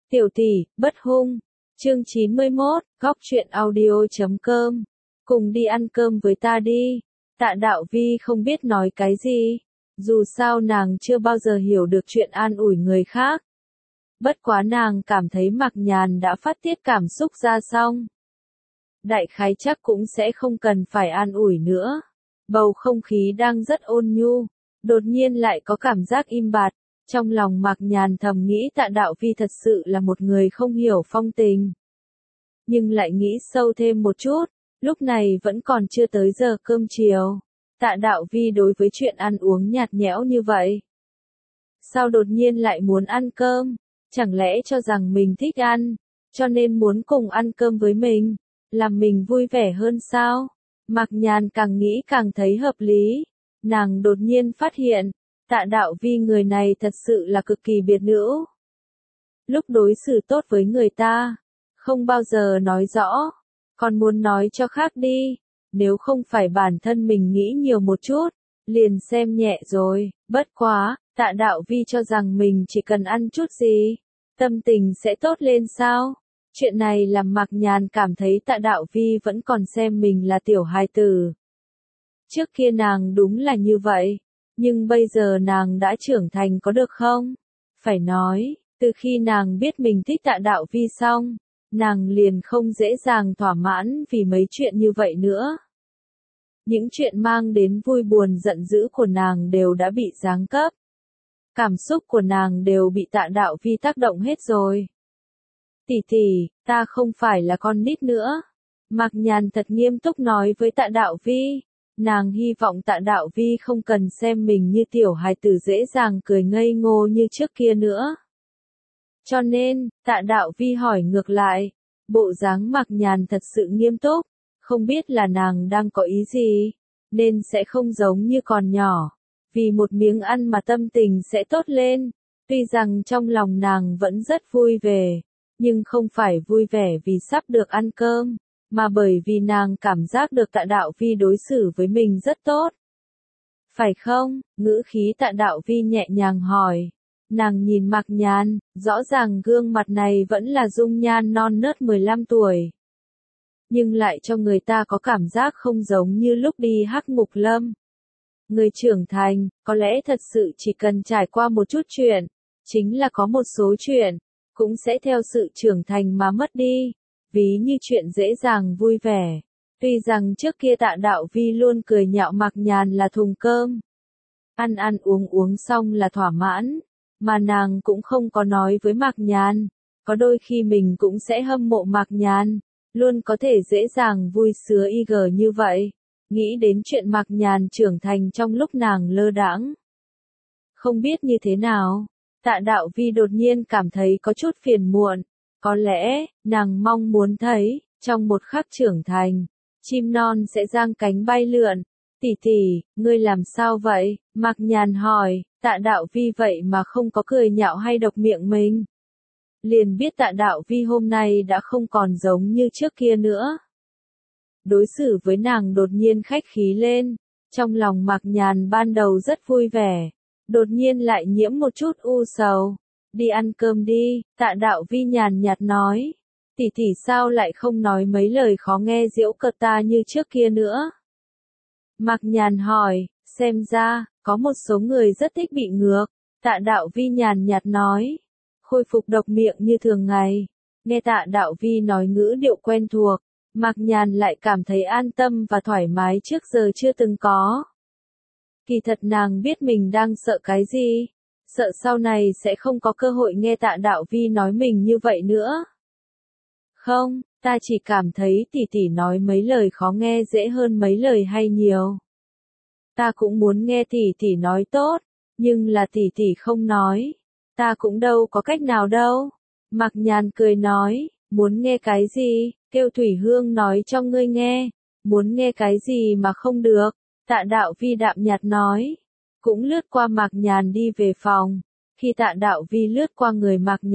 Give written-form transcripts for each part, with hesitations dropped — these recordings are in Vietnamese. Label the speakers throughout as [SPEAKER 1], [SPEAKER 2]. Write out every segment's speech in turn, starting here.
[SPEAKER 1] Tiểu tỷ, bất hung. Chương 91, góc truyện audio.com. Cùng đi ăn cơm với ta đi. Tạ Đạo Vi không biết nói cái gì. Dù sao nàng chưa bao giờ hiểu được chuyện an ủi người khác. Bất quá nàng cảm thấy Mạc Nhàn đã phát tiết cảm xúc ra xong. Đại khái chắc cũng sẽ không cần phải an ủi nữa. Bầu không khí đang rất ôn nhu. Đột nhiên lại có cảm giác im bặt. Trong lòng Mạc Nhàn thầm nghĩ Tạ Đạo Vi thật sự là một người không hiểu phong tình. Nhưng lại nghĩ sâu thêm một chút, lúc này vẫn còn chưa tới giờ cơm chiều. Tạ Đạo Vi đối với chuyện ăn uống nhạt nhẽo như vậy. Sao đột nhiên lại muốn ăn cơm? Chẳng lẽ cho rằng mình thích ăn, cho nên muốn cùng ăn cơm với mình, làm mình vui vẻ hơn sao? Mạc Nhàn càng nghĩ càng thấy hợp lý. Nàng đột nhiên phát hiện, Tạ Đạo Vi người này thật sự là cực kỳ biệt nữ. Lúc đối xử tốt với người ta, không bao giờ nói rõ, còn muốn nói cho khác đi. Nếu không phải bản thân mình nghĩ nhiều một chút, liền xem nhẹ rồi. Bất quá, Tạ Đạo Vi cho rằng mình chỉ cần ăn chút gì, tâm tình sẽ tốt lên sao? Chuyện này làm Mạc Nhàn cảm thấy Tạ Đạo Vi vẫn còn xem mình là tiểu hài tử. Trước kia nàng đúng là như vậy. Nhưng bây giờ nàng đã trưởng thành có được không? Phải nói, từ khi nàng biết mình thích Tạ Đạo Vi xong, nàng liền không dễ dàng thỏa mãn vì mấy chuyện như vậy nữa. Những chuyện mang đến vui buồn giận dữ của nàng đều đã bị giáng cấp. Cảm xúc của nàng đều bị Tạ Đạo Vi tác động hết rồi. Tỷ tỷ, ta không phải là con nít nữa. Mạc Nhàn thật nghiêm túc nói với Tạ Đạo Vi. Nàng hy vọng Tạ Đạo Vi không cần xem mình như tiểu hài tử dễ dàng cười ngây ngô như trước kia nữa. Cho nên, Tạ Đạo Vi hỏi ngược lại, bộ dáng Mạc Nhàn thật sự nghiêm túc, không biết là nàng đang có ý gì, nên sẽ không giống như còn nhỏ, vì một miếng ăn mà tâm tình sẽ tốt lên. Tuy rằng trong lòng nàng vẫn rất vui vẻ, nhưng không phải vui vẻ vì sắp được ăn cơm, mà bởi vì nàng cảm giác được Tạ Đạo Vi đối xử với mình rất tốt. Phải không? Ngữ khí Tạ Đạo Vi nhẹ nhàng hỏi. Nàng nhìn Mạc Nhàn, rõ ràng gương mặt này vẫn là dung nhan non nớt 15 tuổi. Nhưng lại cho người ta có cảm giác không giống như lúc đi Hắc Ngục Lâm. Người trưởng thành, có lẽ thật sự chỉ cần trải qua một chút chuyện, chính là có một số chuyện, cũng sẽ theo sự trưởng thành mà mất đi. Ví như chuyện dễ dàng vui vẻ. Tuy rằng trước kia Tạ Đạo Vi luôn cười nhạo Mạc Nhàn là thùng cơm. Ăn ăn uống xong là thỏa mãn. Mà nàng cũng không có nói với Mạc Nhàn. Có đôi khi mình cũng sẽ hâm mộ Mạc Nhàn. Luôn có thể dễ dàng vui sướng như vậy. Nghĩ đến chuyện Mạc Nhàn trưởng thành trong lúc nàng lơ đãng. Không biết như thế nào. Tạ Đạo Vi đột nhiên cảm thấy có chút phiền muộn. Có lẽ, nàng mong muốn thấy, trong một khắc trưởng thành, chim non sẽ giang cánh bay lượn. Tỷ tỷ, ngươi làm sao vậy? Mạc Nhàn hỏi. Tạ Đạo Vi vậy mà không có cười nhạo hay độc miệng mình. Liền biết Tạ Đạo Vi hôm nay đã không còn giống như trước kia nữa. Đối xử với nàng đột nhiên khách khí lên. Trong lòng Mạc Nhàn ban đầu rất vui vẻ. Đột nhiên lại nhiễm một chút u sầu. Đi ăn cơm đi, Tạ Đạo Vi nhàn nhạt nói. Tỷ tỷ sao lại không nói mấy lời khó nghe giễu cợt ta như trước kia nữa? Mạc Nhàn hỏi, xem ra, có một số người rất thích bị ngược. Tạ Đạo Vi nhàn nhạt nói. Khôi phục độc miệng như thường ngày. Nghe Tạ Đạo Vi nói ngữ điệu quen thuộc, Mạc Nhàn lại cảm thấy an tâm và thoải mái trước giờ chưa từng có. Kỳ thật nàng biết mình đang sợ cái gì. Sợ sau này sẽ không có cơ hội nghe Tạ Đạo Vi nói mình như vậy nữa. Không, ta chỉ cảm thấy tỷ tỷ nói mấy lời khó nghe dễ hơn mấy lời hay nhiều. Ta cũng muốn nghe tỷ tỷ nói tốt, nhưng là tỷ tỷ không nói. Ta cũng đâu có cách nào đâu. Mạc Nhàn cười nói, muốn nghe cái gì, kêu Thủy Hương nói cho ngươi nghe. Muốn nghe cái gì mà không được, Tạ Đạo Vi đạm nhạt nói. Cũng lướt qua Mạc Nhàn đi về phòng. Khi Tạ Đạo Vi lướt qua người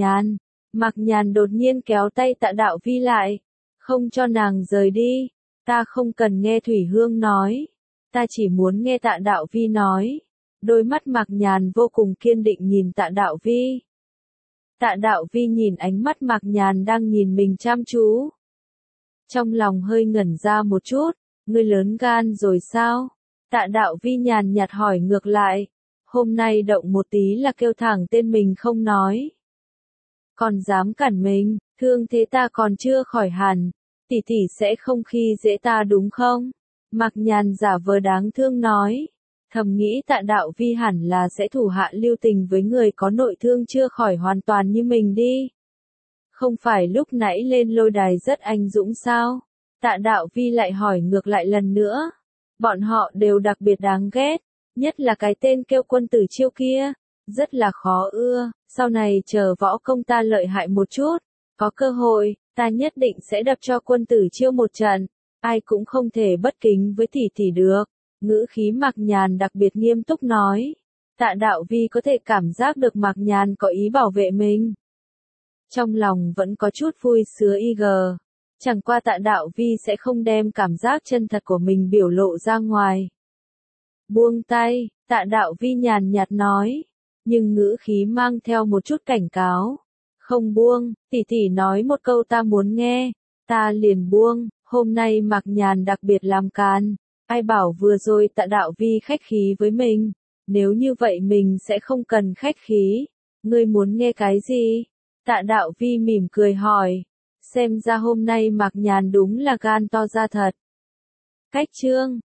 [SPEAKER 1] Mạc Nhàn đột nhiên kéo tay Tạ Đạo Vi lại. Không cho nàng rời đi. Ta không cần nghe Thủy Hương nói. Ta chỉ muốn nghe Tạ Đạo Vi nói. Đôi mắt Mạc Nhàn vô cùng kiên định nhìn Tạ Đạo Vi. Tạ Đạo Vi nhìn ánh mắt Mạc Nhàn đang nhìn mình chăm chú. Trong lòng hơi ngẩn ra một chút, ngươi lớn gan rồi sao? Tạ Đạo Vi nhàn nhạt hỏi ngược lại, hôm nay động một tí là kêu thẳng tên mình không nói. Còn dám cản mình, thương thế ta còn chưa khỏi hẳn, tỷ tỷ sẽ không khi dễ ta đúng không? Mạc Nhàn giả vờ đáng thương nói, thầm nghĩ Tạ Đạo Vi hẳn là sẽ thủ hạ lưu tình với người có nội thương chưa khỏi hoàn toàn như mình đi. Không phải lúc nãy lên lôi đài rất anh dũng sao? Tạ Đạo Vi lại hỏi ngược lại lần nữa. Bọn họ đều đặc biệt đáng ghét, nhất là cái tên kêu Quân Tử Chiêu kia, rất là khó ưa, sau này chờ võ công ta lợi hại một chút, có cơ hội, ta nhất định sẽ đập cho Quân Tử Chiêu một trận, ai cũng không thể bất kính với tỷ tỷ được. Ngữ khí Mạc Nhàn đặc biệt nghiêm túc nói. Tạ Đạo Vi có thể cảm giác được Mạc Nhàn có ý bảo vệ mình. Trong lòng vẫn có chút vui sướng chẳng qua Tạ Đạo Vi sẽ không đem cảm giác chân thật của mình biểu lộ ra ngoài. Buông tay, Tạ Đạo Vi nhàn nhạt nói, nhưng ngữ khí mang theo một chút cảnh cáo. Không buông, tỷ tỷ nói một câu ta muốn nghe, ta liền buông, hôm nay Mạc Nhàn đặc biệt làm càn. Ai bảo vừa rồi Tạ Đạo Vi khách khí với mình, nếu như vậy mình sẽ không cần khách khí. Ngươi muốn nghe cái gì? Tạ Đạo Vi mỉm cười hỏi, xem ra hôm nay Mạc Nhàn đúng là gan to ra thật. Cách chương